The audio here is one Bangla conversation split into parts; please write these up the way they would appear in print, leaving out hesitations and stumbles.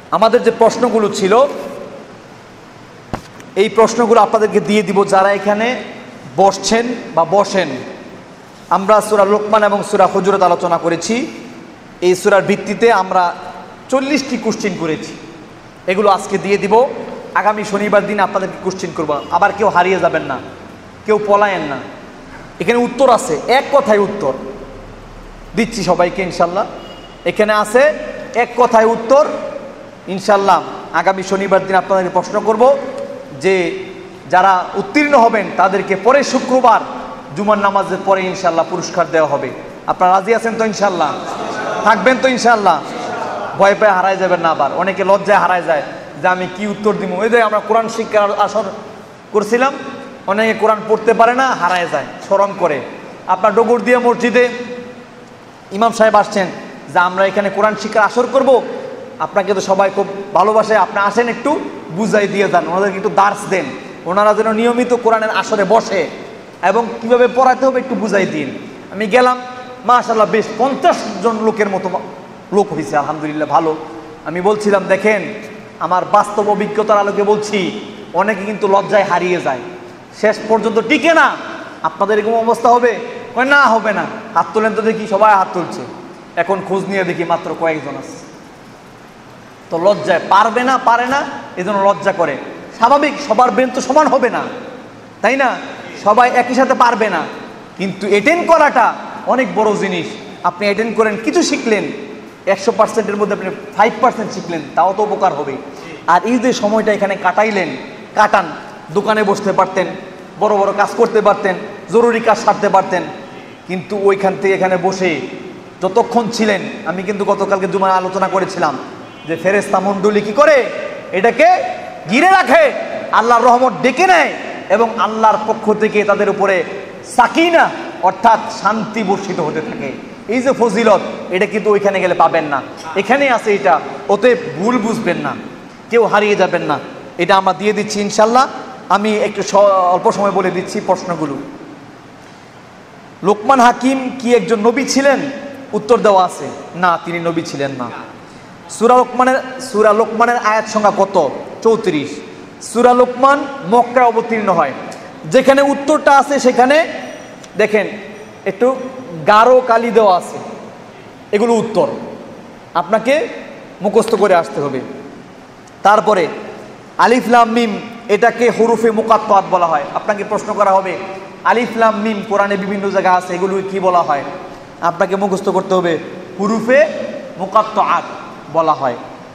আমাদের যে প্রশ্নগুলো ছিল এই প্রশ্নগুলো আপনাদেরকে দিয়ে দিব যারা এখানে বসছেন বা বসেন। আমরা সূরা লোকমান এবং সূরা হুজুরাত আলোচনা করেছি। এই সূরার ভিত্তিতে আমরা 40টি কোশ্চেন করেছি, এগুলো আজকে দিয়ে দিব। আগামী শনিবার দিন আপনাদেরকে কোশ্চেন করব। আবার কেউ হারিয়ে যাবেন না, কেউ পলায়েন না। এখানে উত্তর আছে, এক কথায় উত্তর দিচ্ছি সবাইকে ইনশাল্লাহ। এখানে আছে এক কথায় উত্তর ইনশাল্লাহ। আগামী শনিবার দিন আপনাদেরকে প্রশ্ন করব যে যারা উত্তীর্ণ হবেন তাদেরকে পরে শুক্রবার জুমার নামাজের পরে ইনশাল্লাহ পুরস্কার দেওয়া হবে। আপনারা রাজি আছেন তো ইনশাল্লাহ? থাকবেন তো ইনশাল্লাহ? ভয় পেয়ে হারায় যাবেন না। আবার অনেকে লজ্জায় হারায় যায় যে আমি কি উত্তর দিব। ওই যে আমরা কোরআন শিক্ষার আসর করছিলাম, অনেকে কোরআন পড়তে পারে না, হারায় যায়, শরম করে। আপনার ডগরদিয়া মসজিদে ইমাম সাহেব আসছেন যে আমরা এখানে কোরআন শিক্ষার আসর করব, আপনাকে তো সবাই খুব ভালোবাসে, আপনি আসেন একটু বুঝাই দিয়ে যান, ওনাদেরকে একটু দার্স দেন, ওনারা যেন নিয়মিত কোরআনের আসরে বসে এবং কিভাবে পড়াতে হবে একটু বুঝাই দিন। আমি গেলাম, মাশাআল্লাহ বেশ 50 জন লোকের মতো লোক হয়েছে, আলহামদুলিল্লাহ ভালো। আমি বলছিলাম দেখেন আমার বাস্তব অভিজ্ঞতার আলোকে বলছি, অনেকে কিন্তু লজ্জায় হারিয়ে যায়, শেষ পর্যন্ত টিকে না। আপনাদের এরকম অবস্থা হবে? না হবে না। হাত তোলেন তো দেখি, সবাই হাত তুলছে। এখন খোঁজ নিয়ে দেখি মাত্র কয়েকজন আছে। তো লজ্জায় পারবে না, পারে না, এই জন্য লজ্জা করে। স্বাভাবিক, সবার ব্রেন তো সমান হবে না, তাই না? সবাই একই সাথে পারবে না। কিন্তু অ্যাটেন্ড করাটা অনেক বড় জিনিস। আপনি অ্যাটেন্ড করেন, কিছু শিখলেন, 100%-এর মধ্যে আপনি 5% শিখলেন, তাও তো উপকার হবে। আর এই যে সময়টা এখানে কাটান, দোকানে বসতে পারতেন, বড় বড় কাজ করতে পারতেন, জরুরি কাজ সারতে পারতেন। কিন্তু ওইখান থেকে এখানে বসে যতক্ষণ ছিলেন, আমি কিন্তু গতকালকে জুমায় আলোচনা করেছিলাম যে ফেরেশতা মণ্ডলী কি করে এটাকে ঘিরে রাখে, আল্লাহর রহমত ডেকে নেয় এবং আল্লাহর পক্ষ থেকে তাদের উপরে সাকিনা অর্থাৎ শান্তি বর্ষিত হতে থাকে। এই যে ফজিলত, এটা কিন্তু ওইখানে গেলে পাবেন না, এখানে আছে এটা। ওতে ভুল বুঝবেন না, কেউ হারিয়ে যাবেন না। এটা আমরা দিয়ে দিচ্ছি ইনশাল্লাহ। আমি একটু অল্প সময় বলে দিচ্ছি প্রশ্নগুলো। লোকমান হাকিম কি একজন নবী ছিলেন? উত্তর দেওয়া আছে, না, তিনি নবী ছিলেন না। সূরা লোকমানের আয়াত সংখ্যা কত? 34। সূরা লোকমান মক্কায় অবতীর্ণ হয়। যেখানে উত্তরটা আছে সেখানে দেখেন একটু গাঢ় কালি দেওয়া আছে, এগুলো উত্তর আপনাকে মুখস্থ করে আসতে হবে। তারপরে আলিফ লাম মিম, এটাকে হুরুফে মুকাত্তাআত বলা হয়। আপনাকে প্রশ্ন করা হবে আলিফ লাম মিম কোরআনে বিভিন্ন জায়গা আছে, এগুলো কি বলা হয়? আপনাকে মুখস্থ করতে হবে হুরুফে মুকাত্তাআত বলা হয়।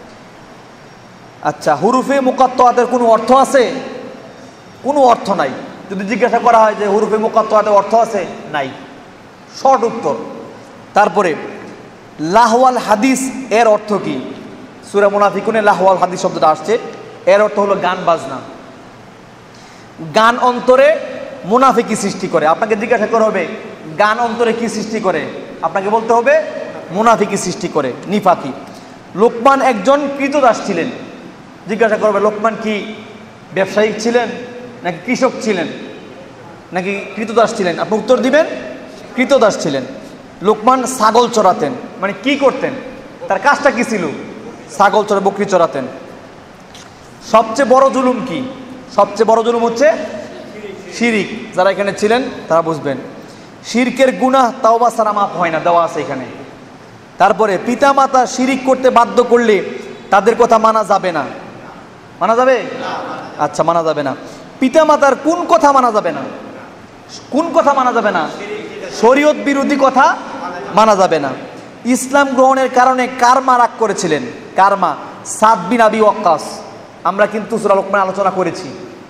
আচ্ছা, হুরুফে মুকাত্তাআতের কোনো অর্থ আছে? কোনো অর্থ নাই। যদি জিজ্ঞাসা করা হয় যে হুরুফে মুকাত্তাআতের অর্থ আছে, নাই, শর্ট উত্তর। তারপরে লাহওয়াল হাদিস এর অর্থ কি? সূরা মুনাফিকুনে লাহওয়াল হাদিস শব্দটা আসছে, এর অর্থ হলো গান বাজনা। গান অন্তরে মুনাফিকি সৃষ্টি করে। আপনাকে জিজ্ঞাসা করা হবে গান অন্তরে কি সৃষ্টি করে? আপনাকে বলতে হবে মুনাফিকি সৃষ্টি করে, নিফাকি। লোকমান একজন কৃতদাস ছিলেন। জিজ্ঞাসা করবে লোকমান কি ব্যবসায়িক ছিলেন নাকি কৃষক ছিলেন নাকি কৃতদাস ছিলেন? আপনি উত্তর দিবেন কৃতদাস ছিলেন। লোকমান ছাগল চড়াতেন, মানে কি করতেন, তার কাজটা কি ছিল? ছাগল চড়া, বকরি চড়াতেন। সবচেয়ে বড় জুলুম কি? সবচেয়ে বড় জুলুম হচ্ছে শিরিক। যারা এখানে ছিলেন তারা বুঝবেন। শিরকের গুনাহ তাওবা ছাড়া মাফ হয় না, দেওয়া আছে এখানে। তারপরে পিতামাতা শিরিক করতে বাধ্য করলে তাদের কথা মানা যাবে না। মানা যাবে? আচ্ছা, মানা যাবে না। পিতামাতার কোন কথা মানা যাবে না? কোন কথা মানা যাবে না? শরীয়ত বিরোধী কথা মানা যাবে না। ইসলাম গ্রহণের কারণে কার মা রাগ করেছিলেন? কার মা? সাদ বিন আবি ওয়াক্কাস। আমরা কিন্তু সূরা লোকমান আলোচনা করেছি।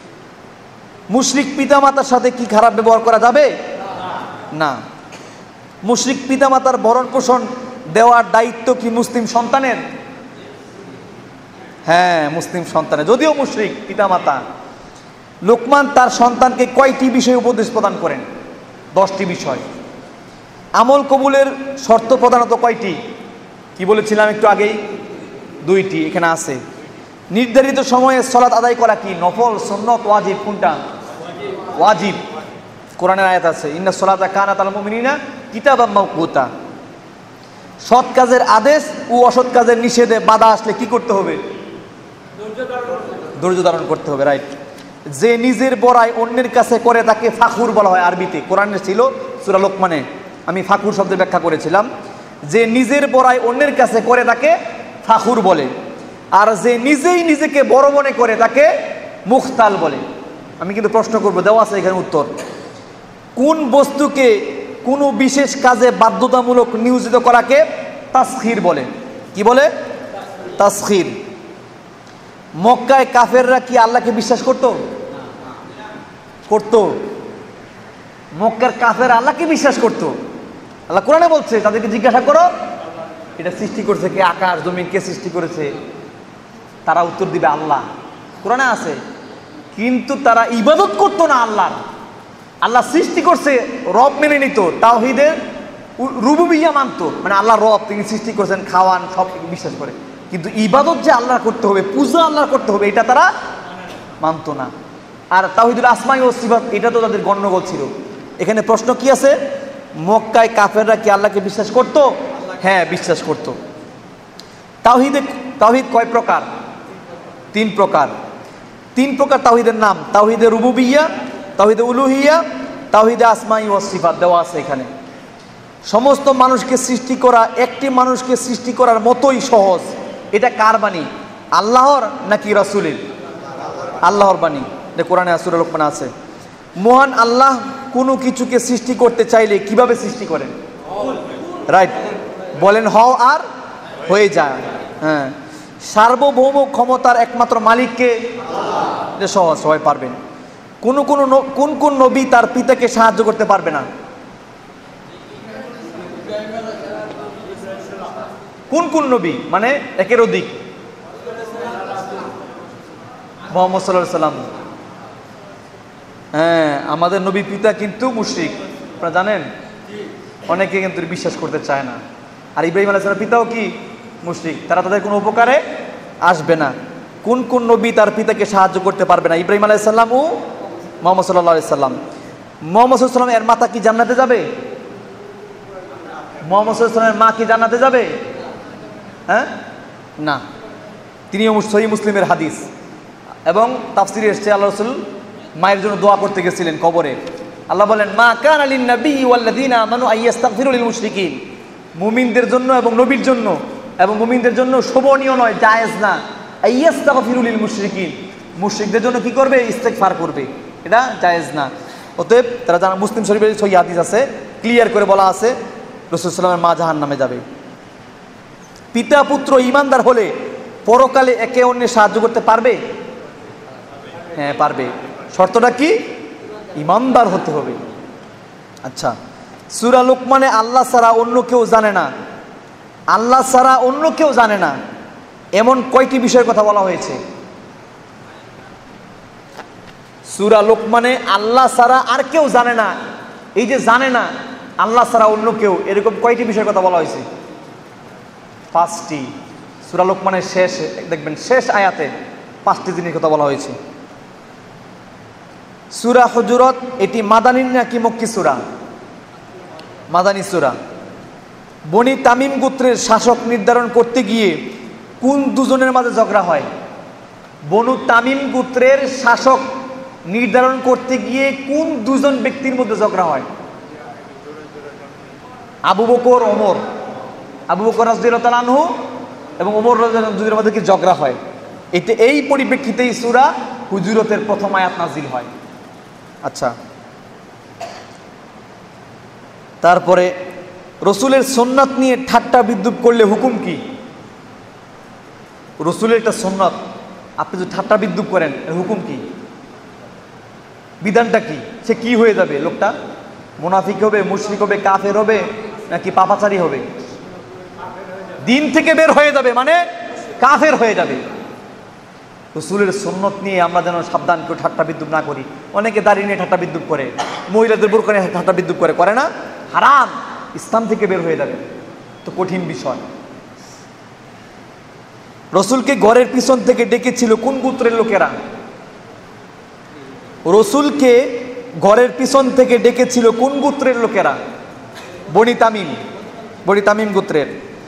মুশরিক পিতামাতার সাথে কি খারাপ ব্যবহার করা যাবে? না। মুশরিক পিতামাতার ভরণ পোষণ দেওয়ার দায়িত্ব কি মুসলিম সন্তানের? হ্যাঁ, মুসলিম সন্তানের, যদিও মুশরিক পিতামাতা। লোকমান তার সন্তানকে কয়টি বিষয়ে উপদেশ প্রদান করেন? 10টি বিষয়। আমল কবুলের শর্ত প্রধানত কয়টি? কি বলেছিলাম একটু আগেই? 2টি, এখানে আছে। নির্ধারিত সময়ে সালাত আদায় করা কি? নফল, সুন্নত, ওয়াজিব? কোনটা? ওয়াজিব। কোরআনের আয়াত আছে ইন্নাস সালাতা কানাত আলাল মুমিনিনা কিতাবাম মাওকুতা। সৎ কাজের আদেশ ও অসৎ কাজের নিষেধে বাধা আসলে কি করতে হবে? ধৈর্য ধারণ করতে হবে, রাইট। যে নিজের বড়াই অন্যের কাছে করে তাকে ফাখুর বলা হয় আরবিতে। কোরআনে ছিল সূরা লোকমানে, আমি ফাখুর শব্দের ব্যাখ্যা করেছিলাম। যে নিজের বড়াই অন্যের কাছে করে তাকে ফাখুর বলে, আর যে নিজেই নিজেকে বড় মনে করে তাকে মুখতাল বলে। আমি কিন্তু প্রশ্ন করব, দেওয়া আছে এখানে উত্তর। কোন বস্তুকে কোনো বিশেষ কাজে বাধ্যতামূলক নিয়োজিত করাকে তাসখির বলে? কি বলে? তাসখির। মক্কায় কাফেররা কি আল্লাহকে বিশ্বাস করত? করত। মক্কার কাফের আল্লাহকে বিশ্বাস করত। আল্লাহ কোরআনে বলছে, তাদেরকে জিজ্ঞাসা করো এটা সৃষ্টি করেছে কে, আকাশ জমিন কে সৃষ্টি করেছে? তারা উত্তর দিবে আল্লাহ, কোরআনে আছে। কিন্তু তারা ইবাদত করতো না আল্লাহর। আল্লাহ সৃষ্টি করছে, রব মেনে নিত, তাওহীদের রুবুবিয়্যাহ মানত, মানে আল্লাহ রব, তিনি সৃষ্টি করেছেন, খাওয়ান, সব বিশ্বাস করে। কিন্তু ইবাদত যে আল্লাহর করতে হবে, পূজা আল্লাহর করতে হবে, এটা তারা মানত না। আর তাওহীদুল আসমাই ও সিফাত, এটা তো তাদের গণ্ডগোল ছিল। এখানে প্রশ্ন কি আছে? মক্কায় কাফেররা কি আল্লাহকে বিশ্বাস করত? হ্যাঁ, বিশ্বাস করত। তাওহীদ কয় প্রকার? 3 প্রকার। 3 প্রকার তাওহীদের নাম: তাওহীদে রুবুবিয়্যাহ, তাওহীদে উলুহিয়্যাহ, তাওহীদে আসমাই ওয়াস সিফাত। দেওয়া আছে এখানে। সমস্ত মানুষকে সৃষ্টি করা একটি মানুষকে সৃষ্টি করার মতোই সহজ। এটা কার বাণী? আল্লাহর নাকি রাসূলের? আল্লাহর বাণী। এটা কোরআনে সূরা লোকমানে আছে। মহান আল্লাহ কোনো কিছুকে সৃষ্টি করতে চাইলে কিভাবে সৃষ্টি করেন? রাইট, বলেন হও আর হয়ে যায়। হ্যাঁ, সার্বভৌম ক্ষমতার একমাত্র মালিককে? এটা সহজ, সবাই পারবেন। কোন কোন নবী তার পিতাকে সাহায্য করতে পারবে না? কোন কোন নবী, মানে একের অধিক? মুহাম্মদ সাল্লাল্লাহু আলাইহি সাল্লাম। হ্যাঁ, আমাদের নবী পিতা কিন্তু মুশরিক, আপনারা জানেন। অনেকে কিন্তু বিশ্বাস করতে চায় না। আর ইব্রাহিম আলাইহিস সালামের পিতাও কি মুশরিক, তারা তাদের কোনো উপকারে আসবে না। কোন কোন নবী তার পিতাকে সাহায্য করতে পারবে না? ইব্রাহিম আলাইহিস সালাম ও মুহাম্মদ সাল্লাল্লাহু আলাইহি সাল্লাম। মুহাম্মদ সাল্লাল্লাহু আলাইহি সাল্লাম এর মাতা কি জান্নাতে যাবে? মুহাম্মদ সাল্লাল্লাহু আলাইহি সাল্লামের মা কি জান্নাতে যাবে? হ্যাঁ, না। তিনিও সহিহ মুসলিমের হাদিস, এবং তাফসিরে এসেছে আল্লাহ রাসূল মায়ের জন্য দোয়া করতে গেছিলেন কবরে। আল্লাহ বলেন, মা কানা লিন নবী ওয়াল্লাযিনা আমানু আইয়াস্তাগফিরু লিল মুশরিকিন। মুমিনদের জন্য এবং নবীর জন্য এবং মুমিনদের জন্য শোভনীয় নয়, জায়েজ না, আইয়াস্তাগফিরু লিল মুশরিকিন, মুশরিকদের জন্য কি করবে? ইস্তেগফার করবে, এটা জায়েজ না। অতএব তারা জানা, মুসলিম শরীফের সহিহ হাদিস আছে, ক্লিয়ার করে বলা আছে রাসূল সাল্লাল্লাহু আলাইহি ওয়াসাল্লামের মা জাহান্নামে যাবে। পিতা পুত্র ঈমানদার হলে পরকালে একে অন্যের সাহায্য করতে পারবে? হ্যাঁ, পারবে। শর্তটা কি? ঈমানদার হতে হবে। আচ্ছা, সূরা লোকমানে আল্লাহ ছাড়া অন্য কেউ জানে না, আল্লাহ ছাড়া অন্য কেউ জানে না, এমন কয়টি বিষয়ের কথা বলা হয়েছে? সূরা লোকমানে আল্লাহ ছাড়া আর কেউ জানে না, এই যে জানে না আল্লাহ ছাড়া অন্য কেউ, এরকম কয়টি বিষয়ের কথা বলা হয়েছে? 5টি। সূরা লোকমানের শেষ দেখবেন, শেষ আয়াতে 5টি জিনিসের কথা বলা হয়েছে। সূরা হুজুরাত এটি মাদানী নাকি মক্কি সূরা? মাদানী সূরা। বনি তামিম গোত্রের শাসক নির্ধারণ করতে গিয়ে কোন দুজনের মাঝে ঝগড়া হয়? বনু তামিম গোত্রের শাসক নির্ধারণ করতে গিয়ে কোন দুজন ব্যক্তির মধ্যে ঝগড়া হয়? আবু বকর, ওমর। আবু বকর রাদিয়াল্লাহু তাআলা আনহু এবং ওমর রাদিয়াল্লাহু আনহু দুজনের মধ্যে কি ঝগড়া হয়? এই পরিপ্রেক্ষিতেই সূরা হুজুরাতের প্রথম আয়াত নাজিল হয়। আচ্ছা, তারপরে রসুলের সুন্নাত নিয়ে ঠাট্টা বিদ্রূপ করলে হুকুম কি? রসুলের একটা সুন্নাত আপনি যদি ঠাট্টা বিদ্রূপ করেন, এর হুকুম কি? বিধানটা কি? সে কি হয়ে যাবে? লোকটা মুনাফিক হবে, মুশরিক হবে, কাফের হবে, নাকি পাপাচারী হবে? দিন থেকে বের হয়ে যাবে, মানে কাফের হয়ে যাবে। রসুলের সুন্নত নিয়ে আমরা যেন সাবধান করে ঠাট্টা বিদ্রূপ না করি। অনেকে দাঁড়িয়ে নিয়ে ঠাট্টা বিদ্রূপ করে, মহিলাদের বোরকা নিয়ে ঠাট্টা বিদ্রূপ করে না? হারাম, ইসলাম থেকে বের হয়ে যাবে, তো কঠিন বিষয়। রসুলকে ঘরের পিছন থেকে ডেকেছিল কোন গোত্রের লোকেরা? রসুলকে ঘরের পিছন থেকে ডেকেছিল কোন গোত্রের লোকেরা? বনি তামিম, বনি তামিম গোত্রের।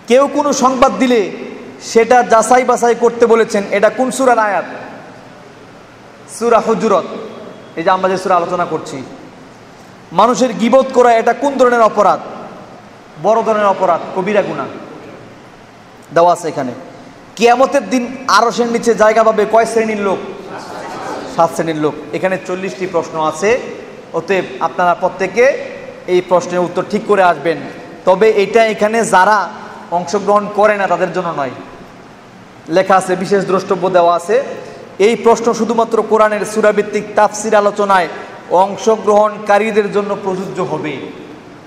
কেউ কোনো সংবাদ দিলে সেটা যাচাই বাছাই করতে বলেছেন। এটা কোন সূরার আয়াত? সূরা হুজুরাত। এই যে আমরা যে সূরা আলোচনা করছি। মানুষের গীবত করা এটা কোন ধরনের অপরাধ? বড় ধরনের অপরাধ, কবিরা গুনাহ। দেওয়া আছে এখানে। কিয়ামতের দিন আরশের নিচে জায়গা পাবে কয় শ্রেণীর লোক? 7 শ্রেণীর লোক। এখানে 40টি প্রশ্ন আছে। অতএব আপনারা প্রত্যেকে এই প্রশ্নের উত্তর ঠিক করে আসবেন। তবে এটা এখানে যারা অংশগ্রহণ করে না তাদের জন্য নয়, লেখা আছে, বিশেষ দ্রষ্টব্য দেওয়া আছে। এই প্রশ্ন শুধুমাত্র কোরআনের সূরা ভিত্তিক তাফসীর আলোচনায় অংশগ্রহণকারীদের জন্য প্রযোজ্য হবে।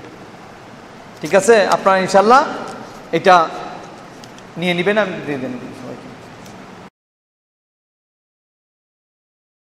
ঠিক আছে, আপনারা ইনশাআল্লাহ এটা নিয়ে নেবেন, আমি দিয়ে দেন।